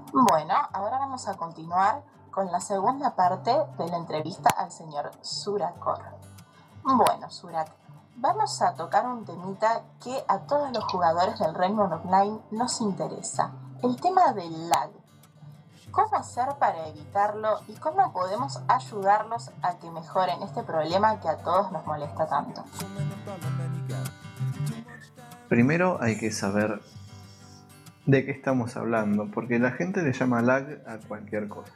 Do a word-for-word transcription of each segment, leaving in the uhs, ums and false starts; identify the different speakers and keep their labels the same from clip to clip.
Speaker 1: Bueno, ahora vamos a continuar con la segunda parte de la entrevista al señor Surakor. Bueno, Surak, vamos a tocar un temita que a todos los jugadores del Rainbow Online nos interesa, el tema del lag. ¿Cómo hacer para evitarlo y cómo podemos ayudarlos a que mejoren este problema que a todos nos molesta tanto?
Speaker 2: Primero hay que saber de qué estamos hablando, porque la gente le llama lag a cualquier cosa.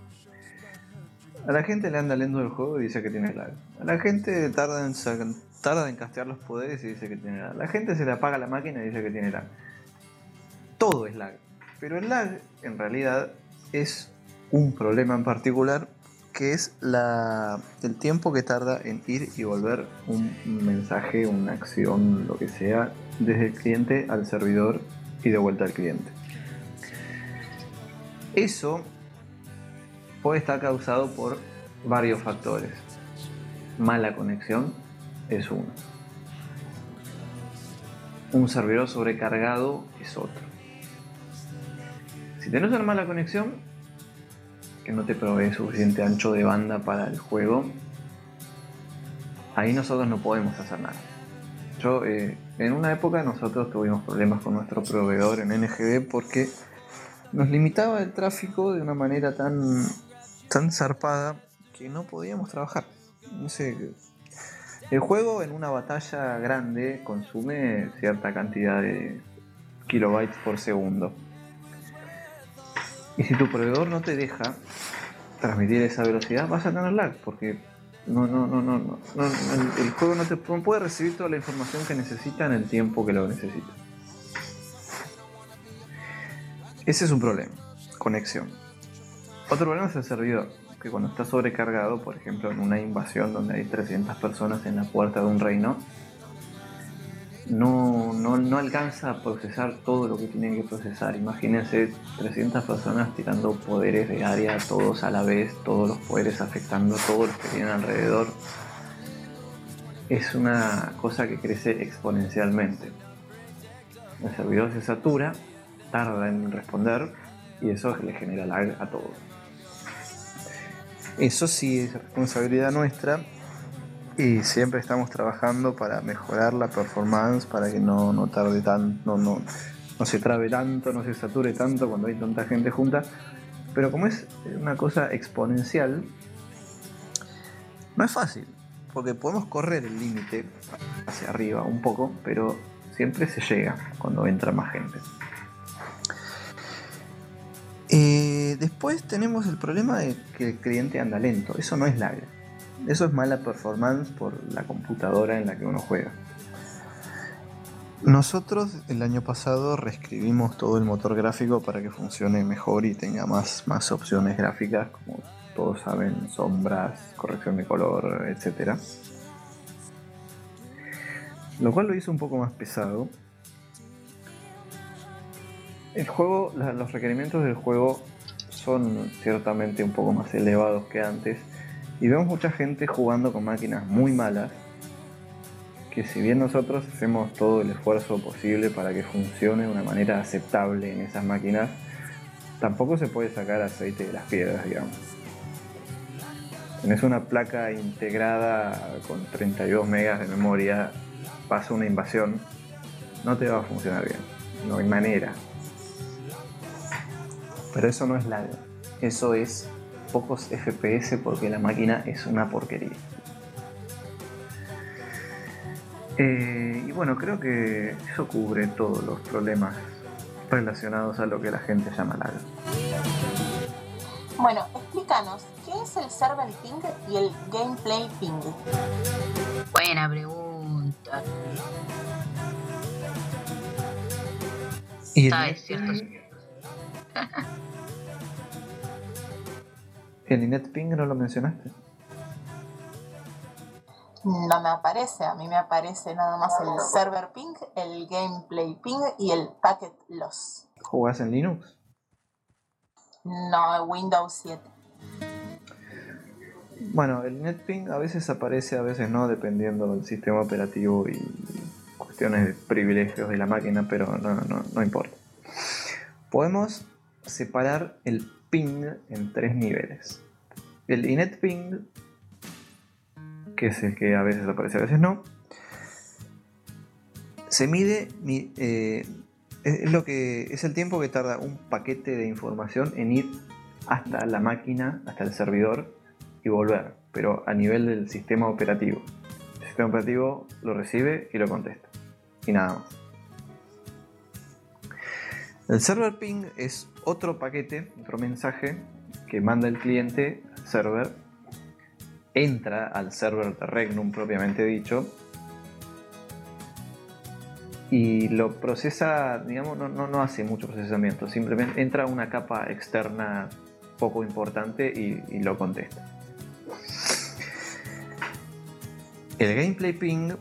Speaker 2: A la gente le anda lento el juego y dice que tiene lag. A la gente tarda en, tarda en castear los poderes y dice que tiene lag. A la gente se le apaga la máquina y dice que tiene lag. Todo es lag. Pero el lag, en realidad, es un problema en particular, que es la, el tiempo que tarda en ir y volver un mensaje, una acción, lo que sea, desde el cliente al servidor y de vuelta al cliente. Eso puede estar causado por varios factores. Mala conexión es uno. Un servidor sobrecargado es otro. Si tenés una mala conexión, que no te provee suficiente ancho de banda para el juego, ahí nosotros no podemos hacer nada. Yo, eh, en una época nosotros tuvimos problemas con nuestro proveedor en N G D porque nos limitaba el tráfico de una manera tan, tan zarpada que no podíamos trabajar. No sé, el juego en una batalla grande consume cierta cantidad de kilobytes por segundo. Y si tu proveedor no te deja transmitir esa velocidad, vas a tener lag, porque no, no, no, no, no, no el, el juego no te no puede recibir toda la información que necesita en el tiempo que lo necesita. Ese es un problema, conexión. Otro problema es el servidor, que cuando está sobrecargado, por ejemplo en una invasión donde hay trescientas personas en la puerta de un reino, no, no, no alcanza a procesar todo lo que tiene que procesar. Imagínense trescientas personas tirando poderes de área todos a la vez, todos los poderes afectando a todos los que tienen alrededor. Es una cosa que crece exponencialmente. El servidor se satura, tarda en responder y eso le genera lag a todos. Eso sí es responsabilidad nuestra y siempre estamos trabajando para mejorar la performance, para que no, no tarde tanto, no, no, no se trabe tanto, no se sature tanto cuando hay tanta gente junta. Pero como es una cosa exponencial, no es fácil, porque podemos correr el límite hacia arriba un poco, pero siempre se llega cuando entra más gente. Eh, después tenemos el problema de que el cliente anda lento. Eso no es lag. Eso es mala performance por la computadora en la que uno juega. Nosotros el año pasado reescribimos todo el motor gráfico para que funcione mejor y tenga más, más opciones gráficas, como todos saben, sombras, corrección de color, etcétera. Lo cual lo hizo un poco más pesado. El juego, los requerimientos del juego son ciertamente un poco más elevados que antes y vemos mucha gente jugando con máquinas muy malas, que si bien nosotros hacemos todo el esfuerzo posible para que funcione de una manera aceptable en esas máquinas, tampoco se puede sacar aceite de las piedras, digamos. Tenés una placa integrada con treinta y dos megas de memoria, pasa una invasión, no te va a funcionar bien, no hay manera. Pero eso no es lag, eso es pocos F P S porque la máquina es una porquería. Eh, y bueno, creo que eso cubre todos los problemas relacionados a lo que la gente llama lag.
Speaker 1: Bueno, explícanos, ¿qué es el server ping y el gameplay ping?
Speaker 3: Buena pregunta.
Speaker 2: ¿Y el
Speaker 3: ¿Sabes cierto?
Speaker 2: ¿El Inet Ping no lo mencionaste?
Speaker 1: No me aparece, a mí me aparece nada más el server ping, el gameplay ping y el packet loss.
Speaker 2: ¿Jugás en Linux?
Speaker 1: No, Windows siete.
Speaker 2: Bueno, el NetPing a veces aparece, a veces no, dependiendo del sistema operativo y cuestiones de privilegios de la máquina, pero no, no, no importa. Podemos separar el ping en tres niveles. El init ping, que es el que a veces aparece, a veces no, se mide, eh, es, lo que, es el tiempo que tarda un paquete de información en ir hasta la máquina, hasta el servidor y volver, pero a nivel del sistema operativo. El sistema operativo lo recibe y lo contesta, y nada más. El server ping es otro paquete, otro mensaje que manda el cliente al server, entra al server de Regnum propiamente dicho y lo procesa, digamos, no, no, no hace mucho procesamiento, simplemente entra a una capa externa poco importante y, y lo contesta. El gameplay ping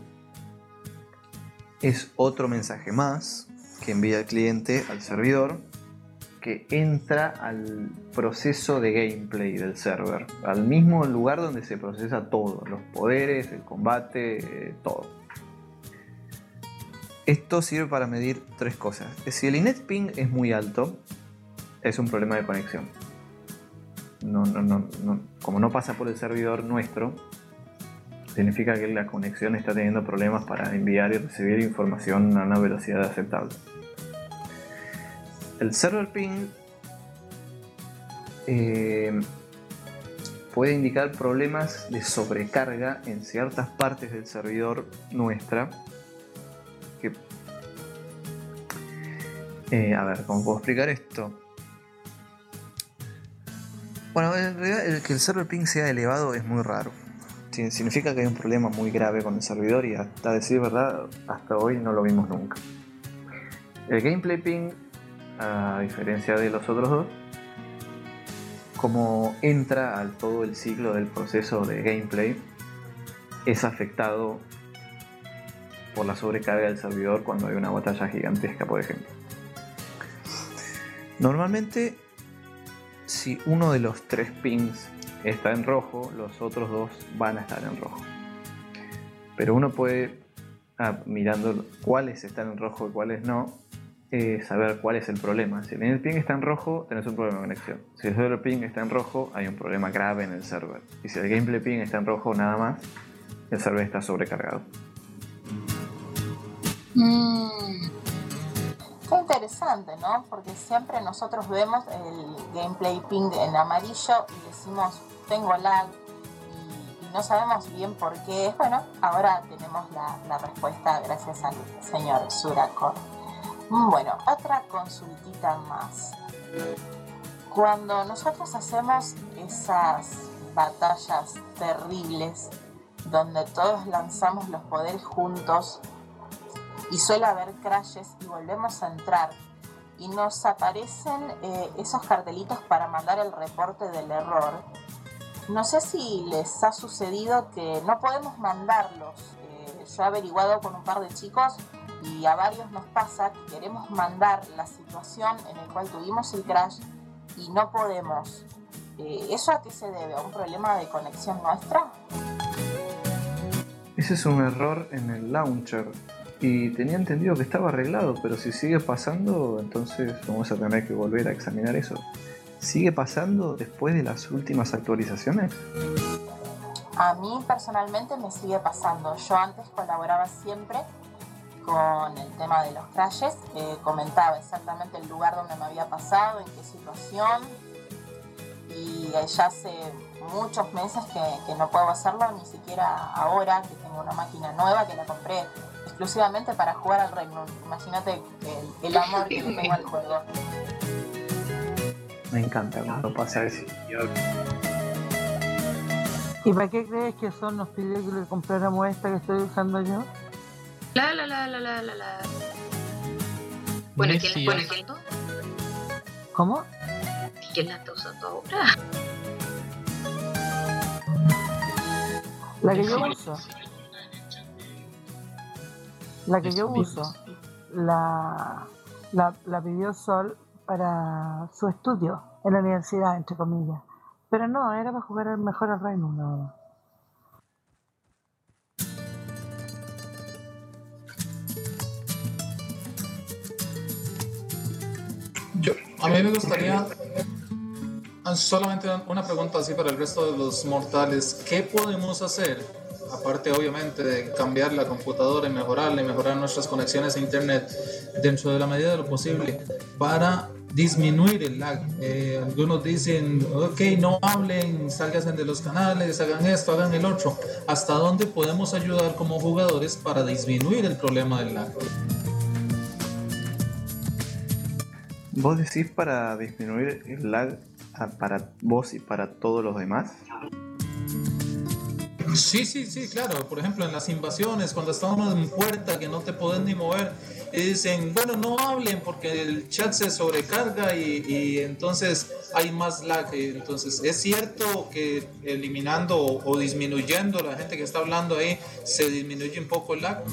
Speaker 2: es otro mensaje más que envía el cliente al servidor, que entra al proceso de gameplay del server, al mismo lugar donde se procesa todo, los poderes, el combate, eh, todo. Esto sirve para medir tres cosas. Si el init ping es muy alto, es un problema de conexión. No, no, no, no. Como no pasa por el servidor nuestro, significa que la conexión está teniendo problemas para enviar y recibir información a una velocidad aceptable. El server ping eh, puede indicar problemas de sobrecarga en ciertas partes del servidor nuestra. Que, eh, a ver, ¿cómo puedo explicar esto? Bueno, en realidad el que el server ping sea elevado es muy raro. Significa que hay un problema muy grave con el servidor y hasta decir verdad, hasta hoy no lo vimos nunca. El gameplay ping, a diferencia de los otros dos, como entra al todo el ciclo del proceso de gameplay, es afectado por la sobrecarga del servidor cuando hay una batalla gigantesca, por ejemplo. Normalmente, si uno de los tres pings está en rojo, los otros dos van a estar en rojo. Pero uno puede, ah, mirando cuáles están en rojo y cuáles no, eh, saber cuál es el problema. Si el ping está en rojo, tenés un problema de conexión. Si el server ping está en rojo, hay un problema grave en el server. Y si el gameplay ping está en rojo nada más, el server está sobrecargado.
Speaker 1: Mm. Qué interesante, ¿no? Porque siempre nosotros vemos el gameplay ping en amarillo y decimos tengo lag y, y no sabemos bien por qué. Bueno, ahora tenemos la, la respuesta gracias al señor Surakor. Bueno, otra consultita más. Cuando nosotros hacemos esas batallas terribles donde todos lanzamos los poderes juntos y suele haber crashes y volvemos a entrar y nos aparecen eh, esos cartelitos para mandar el reporte del error, no sé si les ha sucedido que no podemos mandarlos. Eh, yo he averiguado con un par de chicos y a varios nos pasa que queremos mandar la situación en la cual tuvimos el crash y no podemos. Eh, ¿Eso a qué se debe? ¿A un problema de conexión nuestra?
Speaker 2: Ese es un error en el launcher. Y tenía entendido que estaba arreglado, pero si sigue pasando, entonces vamos a tener que volver a examinar eso. ¿Sigue pasando después de las últimas actualizaciones?
Speaker 1: A mí personalmente me sigue pasando. Yo antes colaboraba siempre con el tema de los crashes, eh, comentaba exactamente el lugar donde me había pasado, en qué situación, y ya hace muchos meses que, que no puedo hacerlo, ni siquiera ahora que tengo una máquina nueva que la compré exclusivamente para jugar al Regnum. Imagínate el, el amor que le tengo al juego.
Speaker 2: Me encanta cuando pasa eso.
Speaker 4: ¿Y para qué crees que son nos pidió que le compráramos esta que estoy usando yo?
Speaker 3: La la la la la la la. Bueno, ¿quién la está usando?
Speaker 4: ¿Cómo?
Speaker 3: ¿Quién la está usando ahora?
Speaker 4: La que yo uso. La que yo uso. La, la, la pidió Sol para su estudio en la universidad, entre comillas. Pero no, era para jugar mejor al Reino, nada más.
Speaker 5: Yo, a mí me gustaría solamente una pregunta así para el resto de los mortales. ¿Qué podemos hacer, aparte obviamente de cambiar la computadora y mejorarla y mejorar nuestras conexiones a internet dentro de la medida de lo posible, para disminuir el lag? Eh, algunos dicen, ok, no hablen, sálganse de los canales, hagan esto, hagan el otro. ¿Hasta dónde podemos ayudar como jugadores para disminuir el problema del lag?
Speaker 2: ¿Vos decís para disminuir el lag para vos y para todos los demás?
Speaker 5: Sí, sí, sí, claro. Por ejemplo, en las invasiones, cuando está uno en puerta que no te podés ni mover, y dicen, bueno, no hablen porque el chat se sobrecarga y, y entonces hay más lag. Entonces, ¿es cierto que eliminando o, o disminuyendo la gente que está hablando ahí, se disminuye un poco el lag?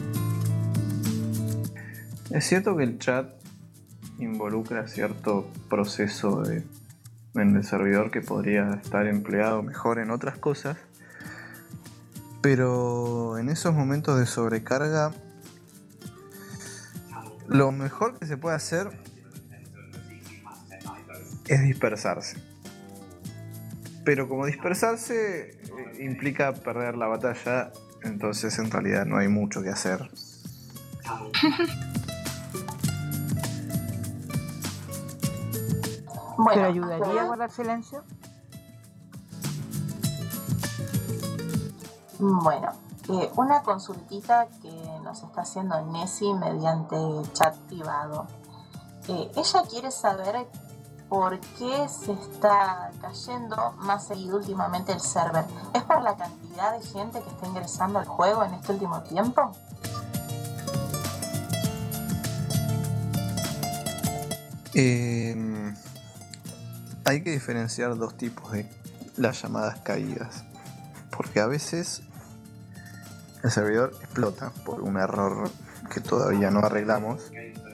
Speaker 2: Es cierto que el chat involucra cierto proceso de, en el servidor que podría estar empleado mejor en otras cosas, pero en esos momentos de sobrecarga lo mejor que se puede hacer es dispersarse, pero como dispersarse implica perder la batalla, entonces en realidad no hay mucho que hacer.
Speaker 4: Bueno, ¿pero ayudaría a guardar silencio?
Speaker 1: Bueno, eh, una consultita que nos está haciendo Nessie mediante chat privado. Eh, ella quiere saber por qué se está cayendo más seguido últimamente el server. ¿Es por la cantidad de gente que está ingresando al juego en este último tiempo?
Speaker 2: Eh... Hay que diferenciar dos tipos de las llamadas caídas, porque a veces el servidor explota por un error que todavía no arreglamos,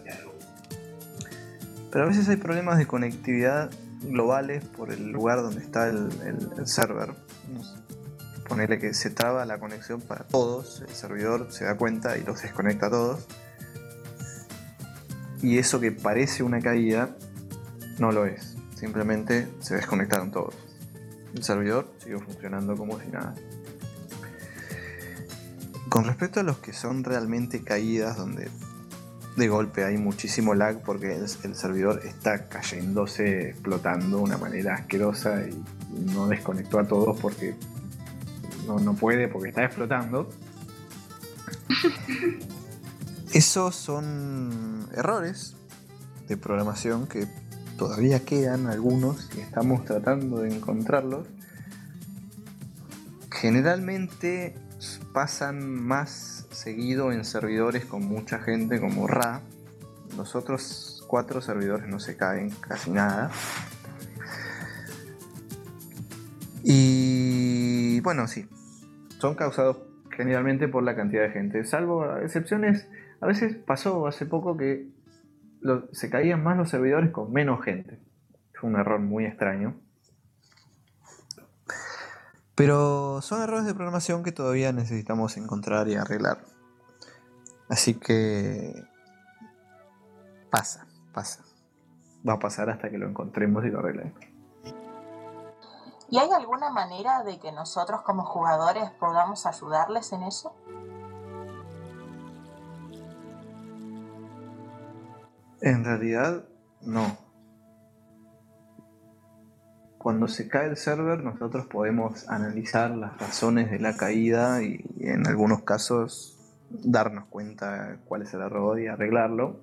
Speaker 2: pero a veces hay problemas de conectividad globales por el lugar donde está el, el, el server. Ponerle que se traba la conexión para todos, el servidor se da cuenta y los desconecta a todos, y eso que parece una caída no lo es. Simplemente se desconectaron todos. El servidor siguió funcionando como si nada. Con respecto a los que son realmente caídas, donde de golpe hay muchísimo lag porque el, el servidor está cayéndose, explotando de una manera asquerosa y no desconectó a todos porque no, no puede, porque está explotando. Esos son errores de programación que todavía quedan algunos y estamos tratando de encontrarlos. Generalmente pasan más seguido en servidores con mucha gente como Ra. Los otros cuatro servidores no se caen casi nada. Y bueno, sí, son causados generalmente por la cantidad de gente, salvo excepciones. A veces pasó hace poco que Lo, se caían más los servidores con menos gente. Fue un error muy extraño. Pero son errores de programación que todavía necesitamos encontrar y arreglar. Así que pasa, pasa. Va a pasar hasta que lo encontremos y lo arreglemos.
Speaker 1: ¿Y hay alguna manera de que nosotros como jugadores podamos ayudarles en eso?
Speaker 2: En realidad, no. Cuando se cae el server, nosotros podemos analizar las razones de la caída y, en algunos casos, darnos cuenta cuál es el error y arreglarlo.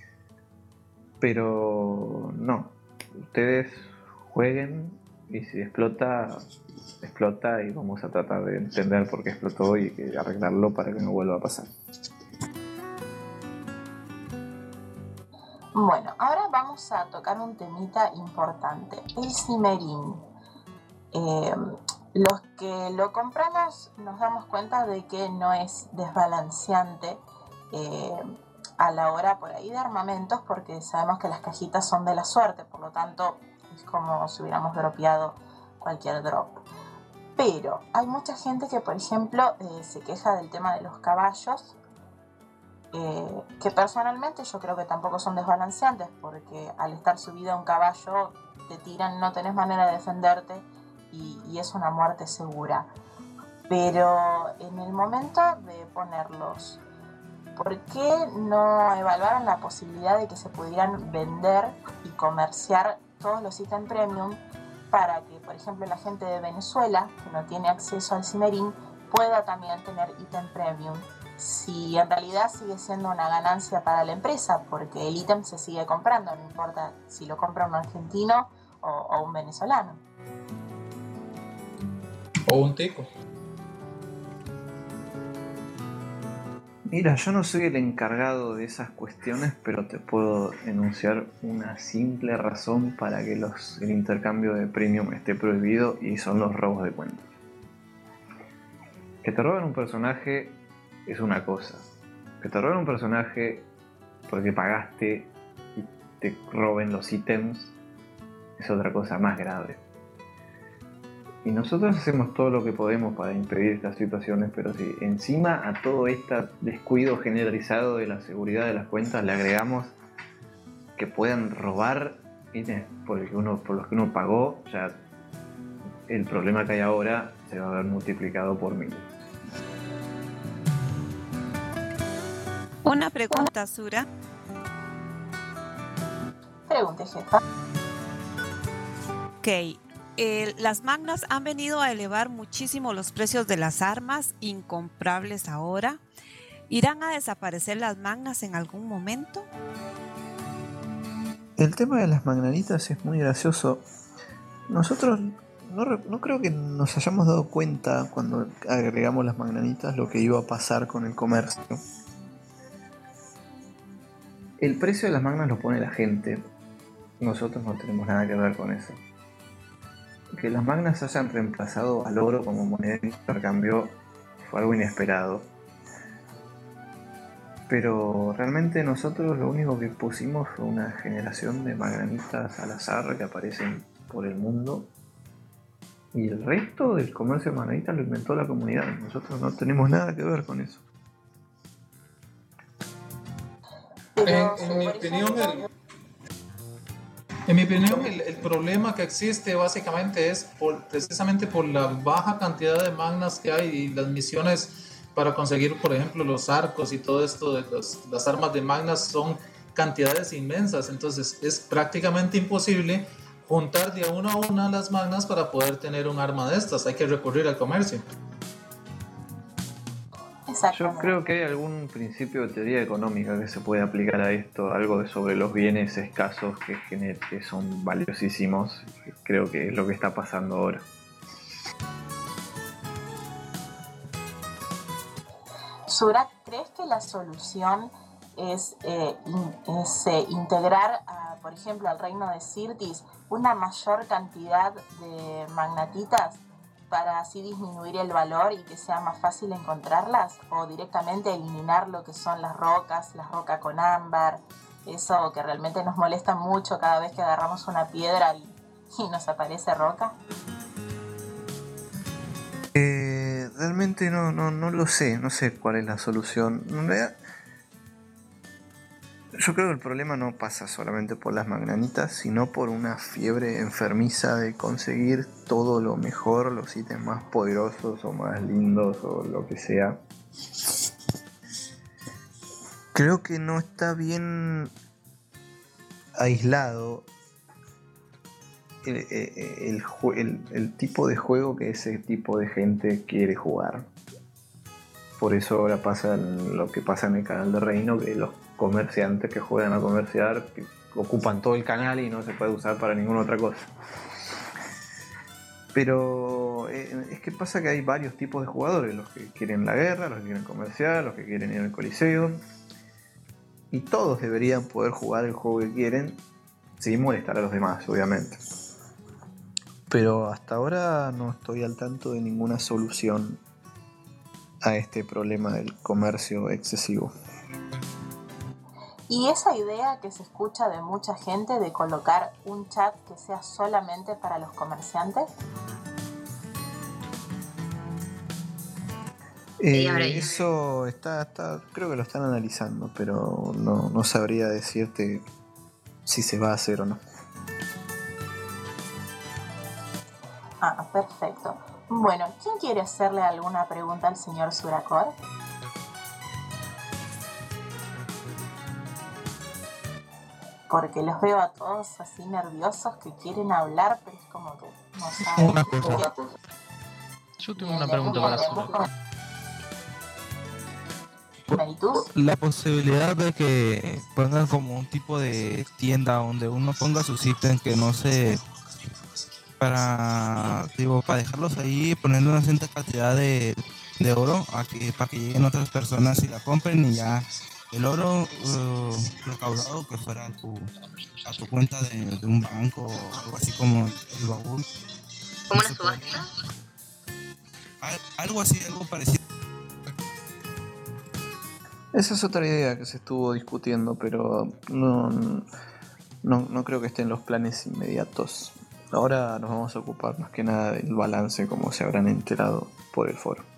Speaker 2: Pero no. Ustedes jueguen y si explota, explota y vamos a tratar de entender por qué explotó y arreglarlo para que no vuelva a pasar.
Speaker 1: Bueno, ahora vamos a tocar un temita importante, el Cimmerian. Eh, los que lo compramos nos damos cuenta de que no es desbalanceante eh, a la hora por ahí de armamentos, porque sabemos que las cajitas son de la suerte, por lo tanto es como si hubiéramos dropeado cualquier drop. Pero hay mucha gente que, por ejemplo, eh, se queja del tema de los caballos eh, que personalmente yo creo que tampoco son desbalanceantes, porque al estar subido a un caballo te tiran, no tenés manera de defenderte y, y es una muerte segura. Pero en el momento de ponerlos, ¿por qué no evaluaron la posibilidad de que se pudieran vender y comerciar todos los ítems premium para que, por ejemplo, la gente de Venezuela, que no tiene acceso al Cimerín, pueda también tener ítem premium? Si en realidad sigue siendo una ganancia para la empresa, porque el ítem se sigue comprando, no importa si lo compra un argentino o, o un venezolano.
Speaker 5: O un tico.
Speaker 2: Mira, yo no soy el encargado de esas cuestiones, pero te puedo enunciar una simple razón para que los, el intercambio de premium esté prohibido, y son los robos de cuentas. Que te roben un personaje es una cosa. Que te roben un personaje porque pagaste y te roben los ítems es otra cosa más grave. Y nosotros hacemos todo lo que podemos para impedir estas situaciones, pero si encima a todo este descuido generalizado de la seguridad de las cuentas le agregamos que puedan robar ítems por, el que uno, por los que uno pagó, ya el problema que hay ahora se va a ver multiplicado por mil.
Speaker 6: Una pregunta, Sura.
Speaker 1: Pregunte, jefa.
Speaker 6: Ok. Eh, las magnas han venido a elevar muchísimo los precios de las armas incomprables ahora. ¿Irán a desaparecer las magnas en algún momento?
Speaker 2: El tema de las magnanitas es muy gracioso. Nosotros no, no creo que nos hayamos dado cuenta cuando agregamos las magnanitas lo que iba a pasar con el comercio. El precio de las magnas lo pone la gente. Nosotros no tenemos nada que ver con eso. Que las magnas hayan reemplazado al oro como moneda de intercambio fue algo inesperado. Pero realmente nosotros lo único que pusimos fue una generación de magnanitas al azar que aparecen por el mundo. Y el resto del comercio de magnanitas lo inventó la comunidad. Nosotros no tenemos nada que ver con eso.
Speaker 5: En, en mi opinión, el... En mi opinión, el, el problema que existe básicamente es por, precisamente por la baja cantidad de magnas que hay y las misiones para conseguir, por ejemplo, los arcos y todo esto de los, las armas de magnas son cantidades inmensas. Entonces es prácticamente imposible juntar de una a una las magnas para poder tener un arma de estas. Hay que recurrir al comercio.
Speaker 2: Yo creo que hay algún principio de teoría económica que se puede aplicar a esto, algo de sobre los bienes escasos que, gener- que son valiosísimos. Creo que es lo que está pasando ahora.
Speaker 1: Surak, ¿crees que la solución es, eh, in- es eh, integrar, a, por ejemplo, al reino de Sirtis una mayor cantidad de magnatitas para así disminuir el valor y que sea más fácil encontrarlas? ¿O directamente eliminar lo que son las rocas, las rocas con ámbar, eso que realmente nos molesta mucho cada vez que agarramos una piedra y, y nos aparece roca?
Speaker 2: Eh, realmente no, no, no lo sé, no sé cuál es la solución. En realidad, yo creo que el problema no pasa solamente por las magnanitas, sino por una fiebre enfermiza de conseguir todo lo mejor, los ítems más poderosos o más lindos o lo que sea. Creo que no está bien aislado el, el, el, el, el tipo de juego que ese tipo de gente quiere jugar. Por eso ahora pasa lo que pasa en el canal de Reino, que los comerciantes que juegan a comerciar que ocupan todo el canal y no se puede usar para ninguna otra cosa. Pero eh, es que pasa que hay varios tipos de jugadores, los que quieren la guerra, los que quieren comerciar, los que quieren ir al coliseo, y todos deberían poder jugar el juego que quieren sin molestar a los demás, obviamente. Pero hasta ahora no estoy al tanto de ninguna solución a este problema del comercio excesivo.
Speaker 1: Y esa idea que se escucha de mucha gente de colocar un chat que sea solamente para los comerciantes.
Speaker 3: Y ahora
Speaker 2: Eh,
Speaker 3: ya.
Speaker 2: eso está, está, creo que lo están analizando, pero no, no sabría decirte si se va a hacer o no.
Speaker 1: Ah, perfecto. Bueno, ¿quién quiere hacerle alguna pregunta al señor Surakor? Porque los veo a todos así nerviosos que quieren hablar, pero es como que no saben.
Speaker 7: Una cosa. Yo tengo una pregunta para Surakor.
Speaker 1: ¿Meritus?
Speaker 7: La posibilidad de que pongan como un tipo de tienda donde uno ponga sus ítems que no se... para digo, para dejarlos ahí, ponerle una cierta cantidad de, de oro a que, para que lleguen otras personas y la compren y ya el oro uh, recaudado que fuera a tu, a tu cuenta de, de un banco o algo así como el baúl.
Speaker 3: ¿Como
Speaker 7: No
Speaker 3: una
Speaker 7: se puede.
Speaker 3: subasta?
Speaker 7: Al- Algo así, algo parecido.
Speaker 2: Esa es otra idea que se estuvo discutiendo, pero no, no, no creo que esté en los planes inmediatos. Ahora nos vamos a ocupar más que nada del balance, como se habrán enterado por el foro.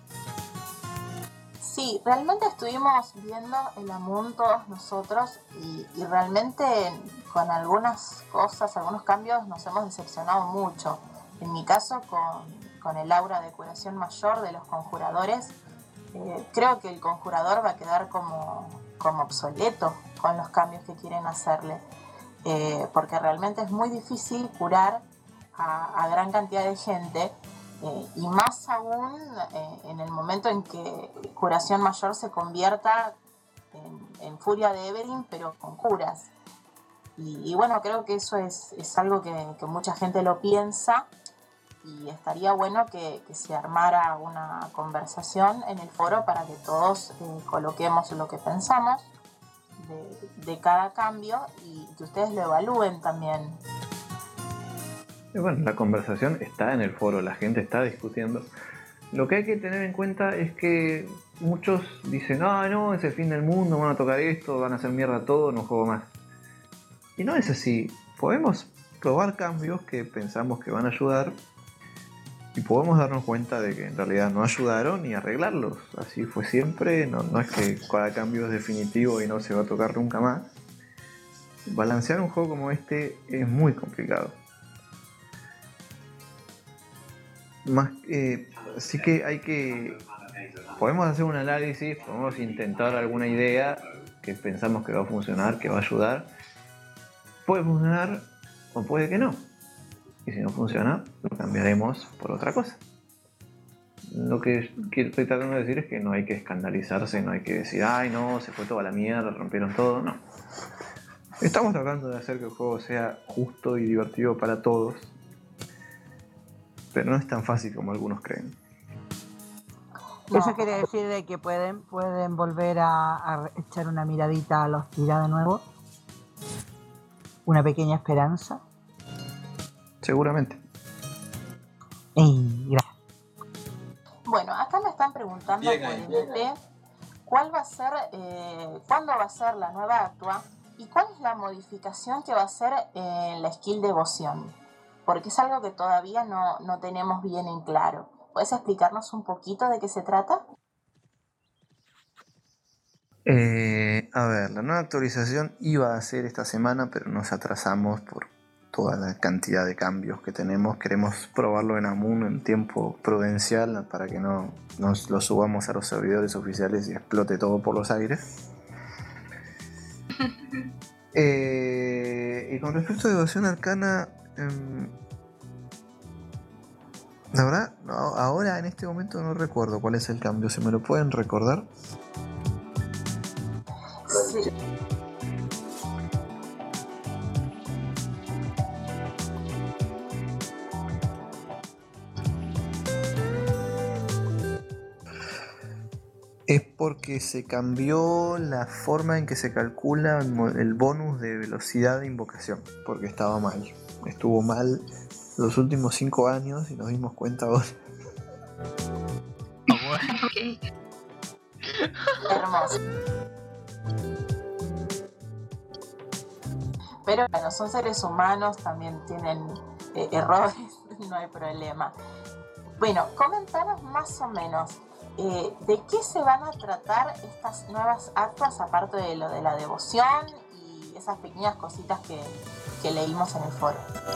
Speaker 1: Sí, realmente estuvimos viendo el Amun todos nosotros y, y realmente con algunas cosas, algunos cambios nos hemos decepcionado mucho. En mi caso con, con el aura de curación mayor de los conjuradores, eh, creo que el conjurador va a quedar como, como obsoleto con los cambios que quieren hacerle, eh, porque realmente es muy difícil curar a, a gran cantidad de gente. Eh, y más aún eh, en el momento en que curación mayor se convierta en, en furia de Everin, pero con curas. Y, y bueno, creo que eso es, es algo que, que mucha gente lo piensa y estaría bueno que, que se armara una conversación en el foro para que todos eh, coloquemos lo que pensamos de, de cada cambio y que ustedes lo evalúen también.
Speaker 2: Y bueno, la conversación está en el foro, la gente está discutiendo. Lo que hay que tener en cuenta es que muchos dicen, ah, no, es el fin del mundo, van a tocar esto, van a hacer mierda todo, no juego más. Y no es así. Podemos probar cambios que pensamos que van a ayudar y podemos darnos cuenta de que en realidad no ayudaron y arreglarlos. Así fue siempre, no, no es que cada cambio es definitivo y no se va a tocar nunca más. Balancear un juego como este es muy complicado. Más, eh, así que hay que... Podemos hacer un análisis, podemos intentar alguna idea que pensamos que va a funcionar, que va a ayudar. Puede funcionar o puede que no. Y si no funciona, lo cambiaremos por otra cosa. Lo que estoy tratando de decir es que no hay que escandalizarse, no hay que decir, ay no, se fue toda la mierda, rompieron todo, no. Estamos tratando de hacer que el juego sea justo y divertido para todos. Pero no es tan fácil como algunos creen.
Speaker 4: Eso quiere decir de que pueden, pueden volver a, a echar una miradita a los tiras de nuevo. Una pequeña esperanza.
Speaker 2: Seguramente.
Speaker 4: Y gracias.
Speaker 1: Bueno, acá me están preguntando
Speaker 5: Bien
Speaker 1: por
Speaker 5: ahí.
Speaker 1: M P cuál va a ser, eh, cuándo va a ser la nueva Actua y cuál es la modificación que va a hacer en la skill devoción. Porque es algo que todavía no, no tenemos bien en claro. ¿Puedes explicarnos un poquito de qué se trata?
Speaker 2: Eh, a ver, la nueva actualización iba a ser esta semana, pero nos atrasamos por toda la cantidad de cambios que tenemos. Queremos probarlo en Amun en tiempo prudencial para que no nos lo subamos a los servidores oficiales y explote todo por los aires. Eh, y con respecto a Devoción Arcana, eh, la verdad, no, ahora en este momento no recuerdo cuál es el cambio. ¿Se me lo pueden recordar?
Speaker 1: Sí.
Speaker 2: Es porque se cambió la forma en que se calcula el bonus de velocidad de invocación, porque estaba mal. Estuvo mal los últimos cinco años y nos dimos cuenta ahora.
Speaker 3: Ok.
Speaker 1: Hermoso. Pero bueno, son seres humanos, también tienen eh, errores, no hay problema. Bueno, comentanos más o menos, eh, ¿de qué se van a tratar estas nuevas actas, aparte de lo de la devoción y esas pequeñas cositas que, que leímos en el foro?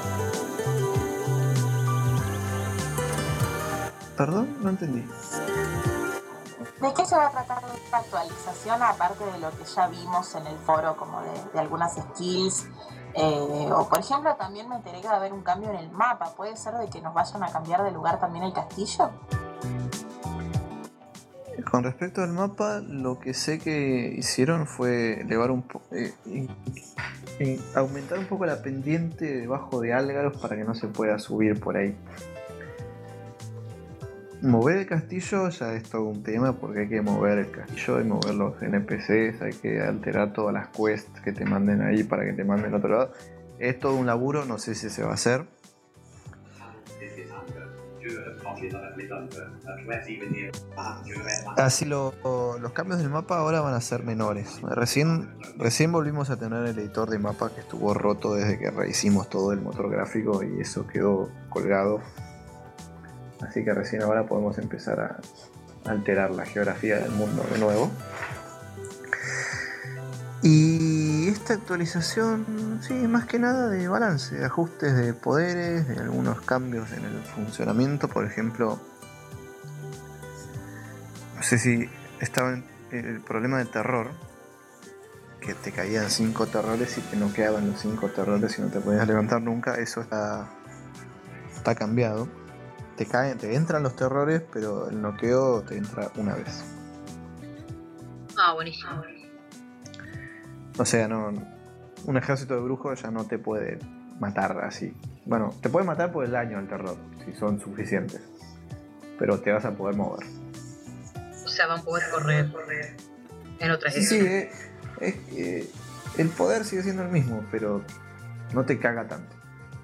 Speaker 2: Perdón, no entendí.
Speaker 1: ¿De qué se va a tratar esta actualización, aparte de lo que ya vimos en el foro, como de, de algunas skills? Eh, o por ejemplo, también me enteré que va a haber un cambio en el mapa. ¿Puede ser de que nos vayan a cambiar de lugar también el castillo?
Speaker 2: Con respecto al mapa, lo que sé que hicieron fue elevar un po eh, y, y aumentar un poco la pendiente debajo de Algaros para que no se pueda subir por ahí. Mover el castillo ya es todo un tema, porque hay que mover el castillo, hay que mover los N P Cs, hay que alterar todas las quests que te manden ahí para que te manden al otro lado. Es todo un laburo, no sé si se va a hacer. Así lo, los cambios del mapa ahora van a ser menores. Recién, recién volvimos a tener el editor de mapa que estuvo roto desde que rehicimos todo el motor gráfico y eso quedó colgado. Así que recién ahora podemos empezar a alterar la geografía del mundo de nuevo. Y esta actualización, sí, más que nada de balance, de ajustes de poderes, de algunos cambios en el funcionamiento. Por ejemplo, no sé si estaba en el problema del terror, que te caían cinco terrores y te noqueaban los cinco terrores y no te podías levantar nunca. Eso está, está cambiado. Te caen, te entran los terrores, pero el noqueo te entra una vez.
Speaker 3: Ah, buenísimo.
Speaker 2: O sea, no, un ejército de brujos ya no te puede matar así. Bueno, te puede matar por el daño al terror, si son suficientes. Pero te vas a poder mover.
Speaker 3: O sea, van a poder correr, correr en otras
Speaker 2: Sí, sí, eh, es, eh, el poder sigue siendo el mismo, pero no te caga tanto.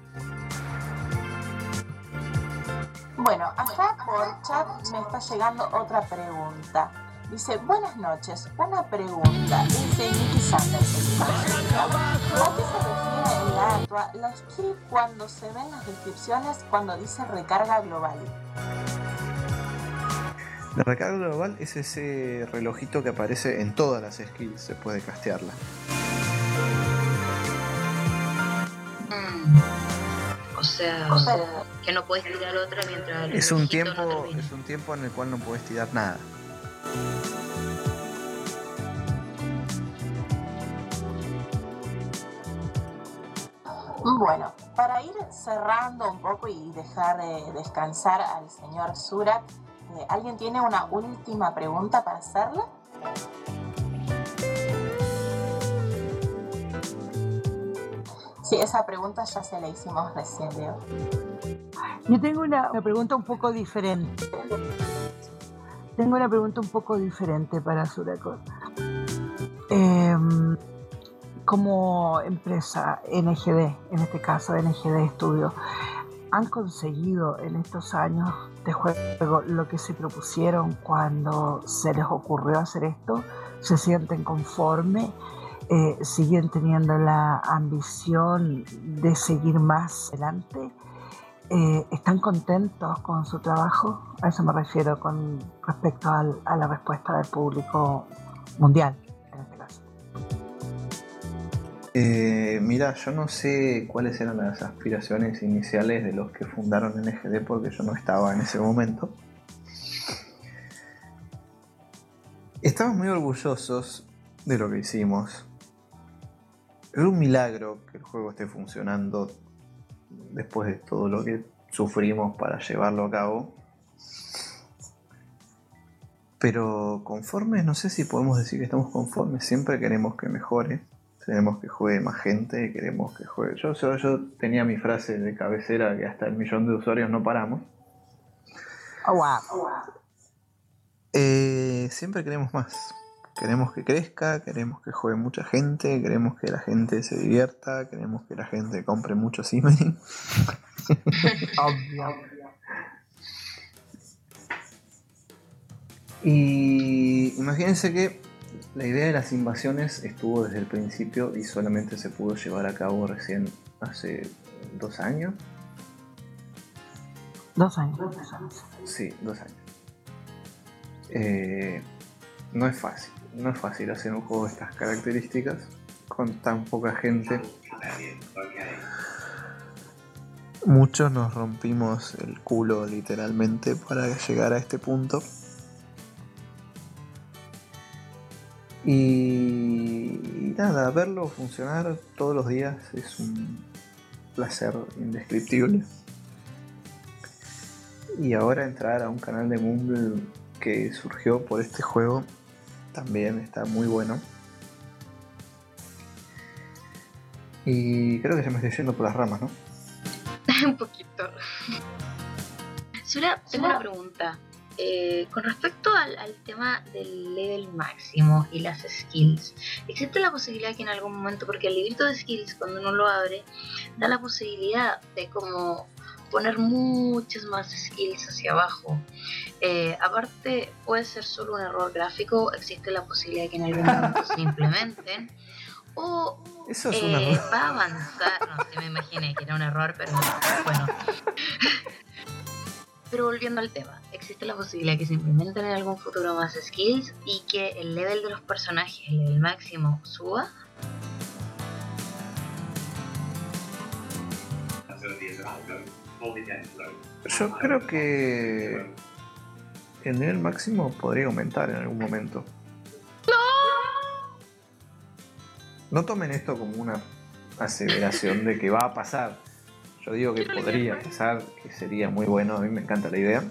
Speaker 1: Bueno, acá por chat me está llegando otra pregunta. Dice, buenas noches, una pregunta. Dice Nicky Sanders. ¿A qué se refiere en la actua la skill cuando se ven las descripciones cuando dice recarga global?
Speaker 2: La recarga global es ese relojito que aparece en todas las skills, se puede castearla.
Speaker 3: O sea, o sea, que no puedes tirar otra mientras el
Speaker 2: Es un
Speaker 3: relojito no
Speaker 2: tiempo,
Speaker 3: termine.
Speaker 2: es un tiempo en el cual no puedes tirar nada.
Speaker 1: Bueno, para ir cerrando un poco y dejar eh, descansar al señor Surak, eh, ¿alguien tiene una última pregunta para hacerle? Sí, esa pregunta ya se la hicimos recién, Leo.
Speaker 4: Yo tengo una, una pregunta un poco diferente. Tengo una pregunta un poco diferente para Surakor. Eh, como empresa N G D, en este caso N G D Studio, ¿han conseguido en estos años de juego lo que se propusieron cuando se les ocurrió hacer esto? ¿Se sienten conformes? Eh, ¿Siguen teniendo la ambición de seguir más adelante? Eh, ¿Están contentos con su trabajo? A eso me refiero con respecto al, a la respuesta del público mundial, en este caso.
Speaker 2: Eh, mira, yo no sé cuáles eran las aspiraciones iniciales de los que fundaron N G D porque yo no estaba en ese momento. Estamos muy orgullosos de lo que hicimos. Es un milagro que el juego esté funcionando después de todo lo que sufrimos para llevarlo a cabo. Pero conformes, no sé si podemos decir que estamos conformes. Siempre queremos que mejore. Queremos que juegue más gente. Queremos que juegue. Yo, yo, yo tenía mi frase de cabecera que hasta el millón de usuarios no paramos.
Speaker 4: Oh, wow.
Speaker 2: Eh, siempre queremos más. Queremos que crezca, queremos que juegue mucha gente, queremos que la gente se divierta, queremos que la gente compre mucho Simmery.
Speaker 4: Obvio.
Speaker 2: Y imagínense que la idea de las invasiones estuvo desde el principio y solamente se pudo llevar a cabo recién hace dos años.
Speaker 4: Dos años. Dos años.
Speaker 2: Sí, dos años. Eh, no es fácil, no es fácil hacer un juego de estas características con tan poca gente. Muchos nos rompimos el culo literalmente para llegar a este punto. Y nada, verlo funcionar todos los días es un placer indescriptible. Y ahora entrar a un canal de Mumble que surgió por este juego también está muy bueno. Y creo que se me estoy yendo por las ramas, ¿no?
Speaker 3: Un poquito. Sura, tengo una pregunta. Eh, con respecto al, al tema del level máximo y las skills, ¿existe la posibilidad que en algún momento, porque el librito de skills cuando uno lo abre, da la posibilidad de como poner muchas más skills hacia abajo? Eh, aparte, puede ser solo un error gráfico, existe la posibilidad de que en algún momento se implementen, o
Speaker 2: Eso es
Speaker 3: eh,
Speaker 2: un error.
Speaker 3: va a avanzar, no sé, me imaginé que era un error, pero bueno. Pero volviendo al tema, ¿existe la posibilidad que se implementen en algún futuro más skills y que el level de los personajes, el level máximo, suba?
Speaker 2: Yo creo que el nivel máximo podría aumentar en algún momento. No tomen esto como una aseveración de que va a pasar. Yo digo que podría pasar, que sería muy bueno, a mí me encanta la idea.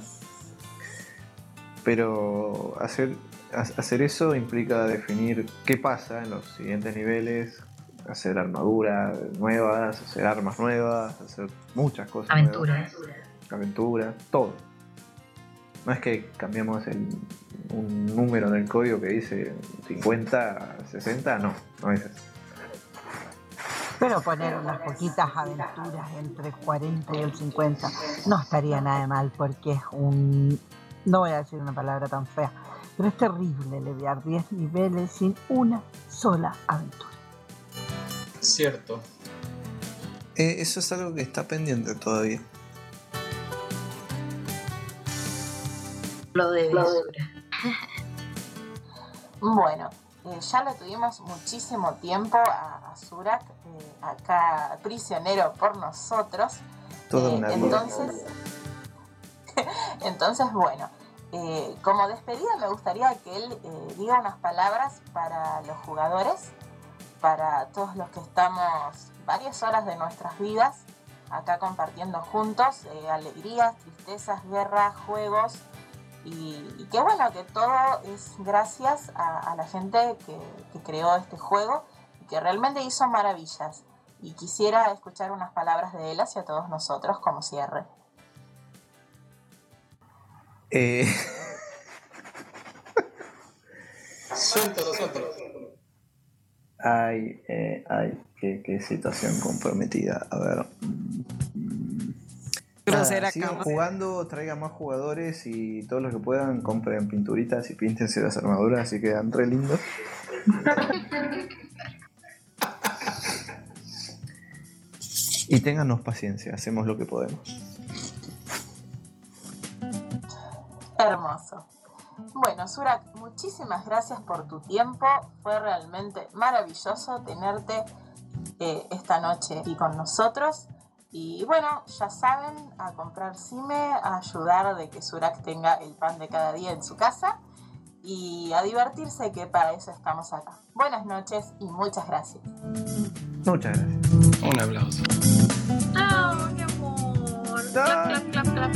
Speaker 2: Pero hacer, hacer eso implica definir qué pasa en los siguientes niveles, hacer armaduras nuevas, hacer armas nuevas, hacer muchas cosas
Speaker 3: Aventuras.
Speaker 2: nuevas. Aventuras, todo. No es que cambiamos el, un número en el código que dice cincuenta, sesenta, no, no es eso.
Speaker 4: Pero poner unas poquitas aventuras entre el cuarenta y el cincuenta no estaría nada de mal, porque es un... no voy a decir una palabra tan fea, pero es terrible leviar diez niveles sin una sola aventura.
Speaker 5: Cierto.
Speaker 2: Eh, eso es algo que está pendiente todavía.
Speaker 3: Lo de Sura.
Speaker 1: Bueno, eh, ya lo tuvimos muchísimo tiempo a, a Surak, eh, acá prisionero por nosotros.
Speaker 2: Toda
Speaker 1: Eh,
Speaker 2: una vida.
Speaker 1: entonces, entonces, bueno, eh, como despedida me gustaría que él eh, diga unas palabras para los jugadores, para todos los que estamos varias horas de nuestras vidas acá compartiendo juntos, eh, alegrías, tristezas, guerras, juegos. Y, y que bueno, que todo es gracias a, a la gente que, que creó este juego y que realmente hizo maravillas. Y quisiera escuchar unas palabras de él hacia todos nosotros como cierre.
Speaker 2: Eh...
Speaker 5: Suéltalo, suéltalo.
Speaker 2: Ay, eh, ay, qué, qué situación comprometida. A ver.
Speaker 6: Grosera
Speaker 2: Nada, sigan
Speaker 6: cama.
Speaker 2: jugando, traigan más jugadores y todos los que puedan compren pinturitas y píntense las armaduras, así quedan re lindos. Y téngannos paciencia, hacemos lo que podemos.
Speaker 1: Hermoso. Bueno, Surak, muchísimas gracias por tu tiempo. Fue realmente maravilloso tenerte eh, esta noche aquí con nosotros. Y bueno, ya saben, a comprar Cime, a ayudar de que Surak tenga el pan de cada día en su casa y a divertirse, que para eso estamos acá. Buenas noches y muchas gracias.
Speaker 2: Muchas gracias.
Speaker 8: Un aplauso.
Speaker 3: ¡Oh, mi amor!
Speaker 2: ¡Ah!